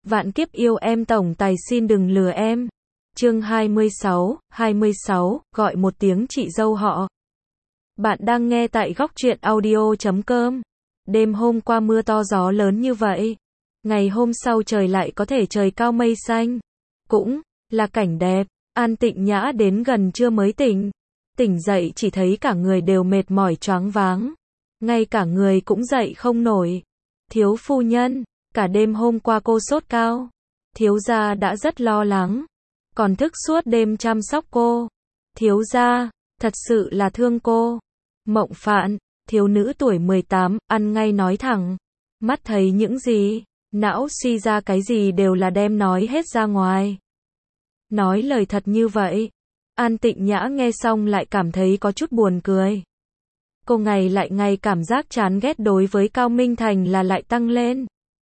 Vạn kiếp yêu em tổng tài xin đừng lừa em. Chương 26, gọi một tiếng chị dâu họ. Bạn đang nghe tại góc truyện audio.com. Đêm hôm qua mưa to gió lớn như vậy. Ngày hôm sau trời lại có thể trời cao mây xanh. Cũng là cảnh đẹp. An Tịnh Nhã đến gần trưa mới tỉnh. Tỉnh dậy chỉ thấy cả người đều mệt mỏi choáng váng. Ngay cả người cũng dậy không nổi. Thiếu phu nhân, cả đêm hôm qua cô sốt cao. Thiếu gia đã rất lo lắng. Còn thức suốt đêm chăm sóc cô. Thiếu gia, thật sự là thương cô. Mộng Phạn, thiếu nữ tuổi 18, ăn ngay nói thẳng. Mắt thấy những gì, não suy ra cái gì đều là đem nói hết ra ngoài. Nói lời thật như vậy. An Tịnh Nhã nghe xong lại cảm thấy có chút buồn cười. Cô ngày lại ngày cảm giác chán ghét đối với Cao Minh Thành là lại tăng lên.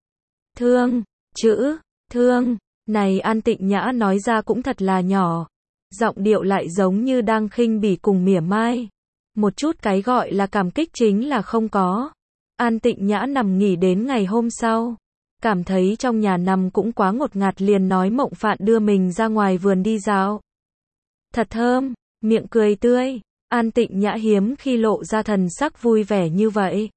Thương, chữ, thương, này An Tịnh Nhã nói ra cũng thật là nhỏ. Giọng điệu lại giống như đang khinh bỉ cùng mỉa mai. Một chút cái gọi là cảm kích chính là không có. An Tịnh Nhã nằm nghỉ đến ngày hôm sau. Cảm thấy trong nhà nằm cũng quá ngột ngạt liền nói Mộng Phạn đưa mình ra ngoài vườn đi dạo. Thật thơm, miệng cười tươi. An Tịnh Nhã hiếm khi lộ ra thần sắc vui vẻ như vậy.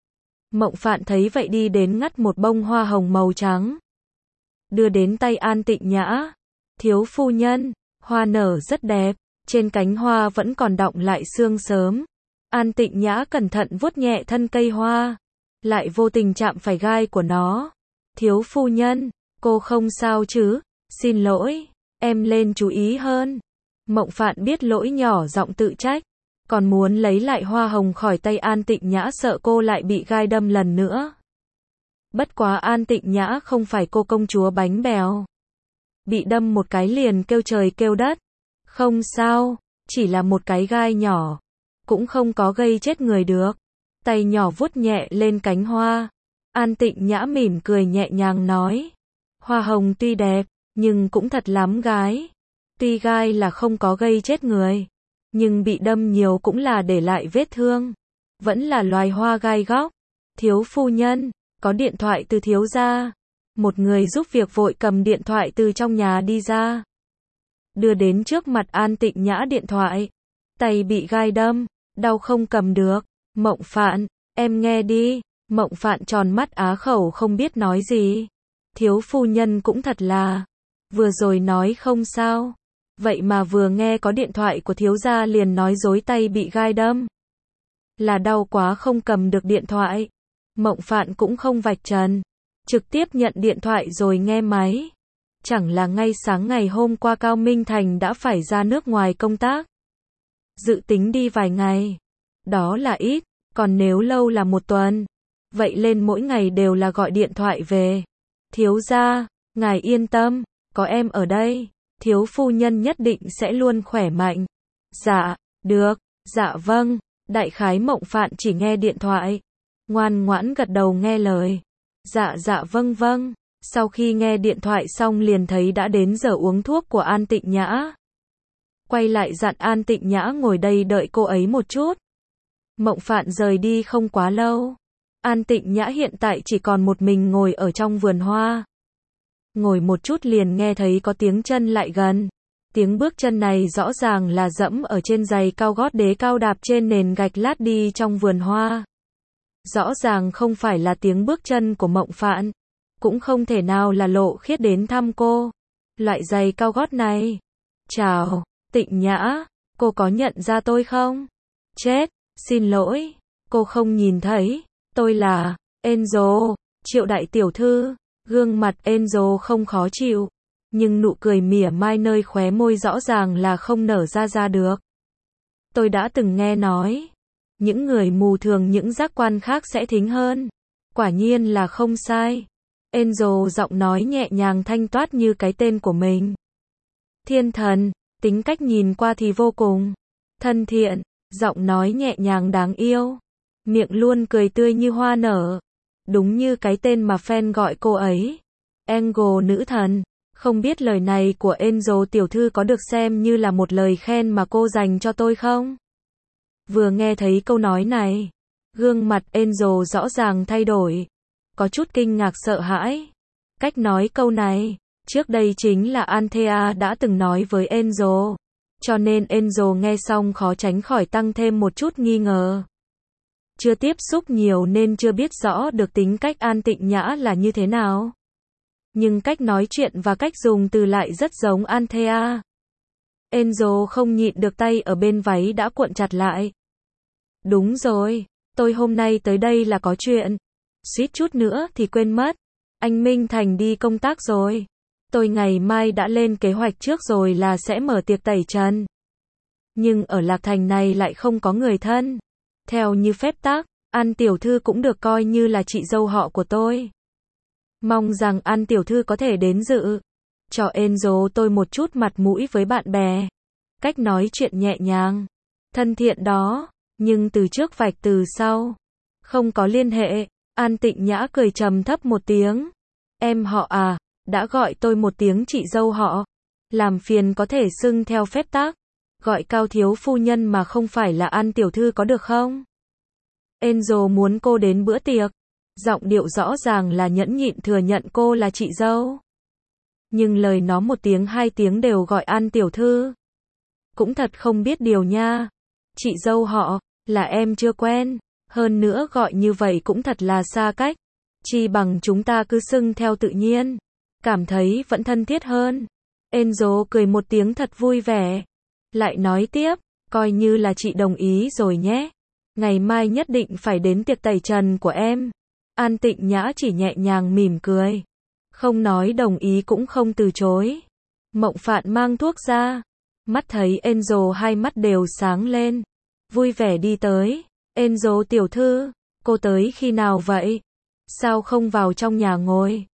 Mộng Phạn thấy vậy đi đến ngắt một bông hoa hồng màu trắng. Đưa đến tay An Tịnh Nhã. Thiếu phu nhân, hoa nở rất đẹp, trên cánh hoa vẫn còn đọng lại sương sớm. An Tịnh Nhã cẩn thận vuốt nhẹ thân cây hoa, lại vô tình chạm phải gai của nó. Thiếu phu nhân, cô không sao chứ? Xin lỗi, em lên chú ý hơn. Mộng Phạn biết lỗi nhỏ giọng tự trách, còn muốn lấy lại hoa hồng khỏi tay An Tịnh Nhã sợ cô lại bị gai đâm lần nữa. Bất quá An Tịnh Nhã không phải cô công chúa bánh bèo. Bị đâm một cái liền kêu trời kêu đất. Không sao, chỉ là một cái gai nhỏ, cũng không có gây chết người được. Tay nhỏ vuốt nhẹ lên cánh hoa. An Tịnh Nhã mỉm cười nhẹ nhàng nói. Hoa hồng tuy đẹp, nhưng cũng thật lắm gái. Tuy gai là không có gây chết người, nhưng bị đâm nhiều cũng là để lại vết thương. Vẫn là loài hoa gai góc. Thiếu phu nhân, có điện thoại từ thiếu gia. Một người giúp việc vội cầm điện thoại từ trong nhà đi ra. Đưa đến trước mặt An Tịnh Nhã điện thoại. Tay bị gai đâm, đau không cầm được. Mộng Phạn, em nghe đi. Mộng Phạn tròn mắt á khẩu không biết nói gì. Thiếu phu nhân cũng thật là. Vừa rồi nói không sao. Vậy mà vừa nghe có điện thoại của thiếu gia liền nói dối tay bị gai đâm. Là đau quá không cầm được điện thoại. Mộng Phạn cũng không vạch trần. Trực tiếp nhận điện thoại rồi nghe máy. Chẳng là ngay sáng ngày hôm qua Cao Minh Thành đã phải ra nước ngoài công tác. Dự tính đi vài ngày. Đó là ít, còn nếu lâu là một tuần. Vậy lên mỗi ngày đều là gọi điện thoại về. Thiếu gia, ngài yên tâm, có em ở đây. Thiếu phu nhân nhất định sẽ luôn khỏe mạnh. Dạ, được, dạ vâng. Đại khái Mộng Phạn chỉ nghe điện thoại. Ngoan ngoãn gật đầu nghe lời. Dạ vâng vâng. Sau khi nghe điện thoại xong liền thấy đã đến giờ uống thuốc của An Tịnh Nhã. Quay lại dặn An Tịnh Nhã ngồi đây đợi cô ấy một chút. Mộng Phạn rời đi không quá lâu. An Tịnh Nhã hiện tại chỉ còn một mình ngồi ở trong vườn hoa. Ngồi một chút liền nghe thấy có tiếng chân lại gần. Tiếng bước chân này rõ ràng là dẫm ở trên giày cao gót đế cao đạp trên nền gạch lát đi trong vườn hoa. Rõ ràng không phải là tiếng bước chân của Mộng Phạn. Cũng không thể nào là Lộ Khiết đến thăm cô. Loại giày cao gót này. Chào, Tịnh Nhã, cô có nhận ra tôi không? Chết, xin lỗi, cô không nhìn thấy. Tôi là Angel, Triệu đại tiểu thư. Gương mặt Angel không khó chịu, nhưng nụ cười mỉa mai nơi khóe môi rõ ràng là không nở ra được. Tôi đã từng nghe nói, những người mù thường những giác quan khác sẽ thính hơn. Quả nhiên là không sai. Angel giọng nói nhẹ nhàng thanh toát như cái tên của mình. Thiên thần, tính cách nhìn qua thì vô cùng thân thiện, giọng nói nhẹ nhàng đáng yêu, miệng luôn cười tươi như hoa nở. Đúng như cái tên mà fan gọi cô ấy. Angel nữ thần. Không biết lời này của Angel tiểu thư có được xem như là một lời khen mà cô dành cho tôi không? Vừa nghe thấy câu nói này, gương mặt Angel rõ ràng thay đổi. Có chút kinh ngạc sợ hãi. Cách nói câu này, trước đây chính là Anthea đã từng nói với Angel. Cho nên Angel nghe xong khó tránh khỏi tăng thêm một chút nghi ngờ. Chưa tiếp xúc nhiều nên chưa biết rõ được tính cách An Tịnh Nhã là như thế nào. Nhưng cách nói chuyện và cách dùng từ lại rất giống Anthea. Angel không nhịn được, tay ở bên váy đã cuộn chặt lại. Đúng rồi, tôi hôm nay tới đây là có chuyện. Suýt chút nữa thì quên mất. Anh Minh Thành đi công tác rồi. Tôi ngày mai đã lên kế hoạch trước rồi là sẽ mở tiệc tẩy trần. Nhưng ở Lạc Thành này lại không có người thân. Theo như phép tắc, An tiểu thư cũng được coi như là chị dâu họ của tôi. Mong rằng An tiểu thư có thể đến dự. Cho Angel tôi một chút mặt mũi với bạn bè. Cách nói chuyện nhẹ nhàng, thân thiện đó, nhưng từ trước vạch từ sau. Không có liên hệ. An Tịnh Nhã cười trầm thấp một tiếng. Em họ à, đã gọi tôi một tiếng chị dâu họ. Làm phiền có thể xưng theo phép tắc. Gọi Cao thiếu phu nhân mà không phải là An tiểu thư có được không? Angel muốn cô đến bữa tiệc. Giọng điệu rõ ràng là nhẫn nhịn thừa nhận cô là chị dâu. Nhưng lời nó một tiếng hai tiếng đều gọi An tiểu thư. Cũng thật không biết điều nha. Chị dâu họ, là em chưa quen. Hơn nữa gọi như vậy cũng thật là xa cách. Chi bằng chúng ta cứ xưng theo tự nhiên. Cảm thấy vẫn thân thiết hơn. Angel cười một tiếng thật vui vẻ. Lại nói tiếp, coi như là chị đồng ý rồi nhé. Ngày mai nhất định phải đến tiệc tẩy trần của em. An Tịnh Nhã chỉ nhẹ nhàng mỉm cười. Không nói đồng ý cũng không từ chối. Mộng Phạn mang thuốc ra. Mắt thấy Angel hai mắt đều sáng lên. Vui vẻ đi tới. Angel tiểu thư, cô tới khi nào vậy? Sao không vào trong nhà ngồi?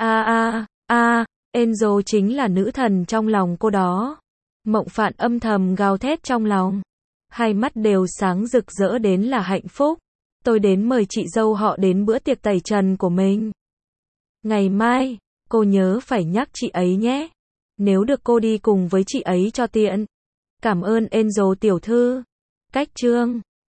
Angel chính là nữ thần trong lòng cô đó. Mộng Phạn âm thầm gào thét trong lòng. Hai mắt đều sáng rực rỡ đến là hạnh phúc. Tôi đến mời chị dâu họ đến bữa tiệc tẩy trần của mình. Ngày mai, cô nhớ phải nhắc chị ấy nhé. Nếu được cô đi cùng với chị ấy cho tiện. Cảm ơn Angel tiểu thư. Cách chương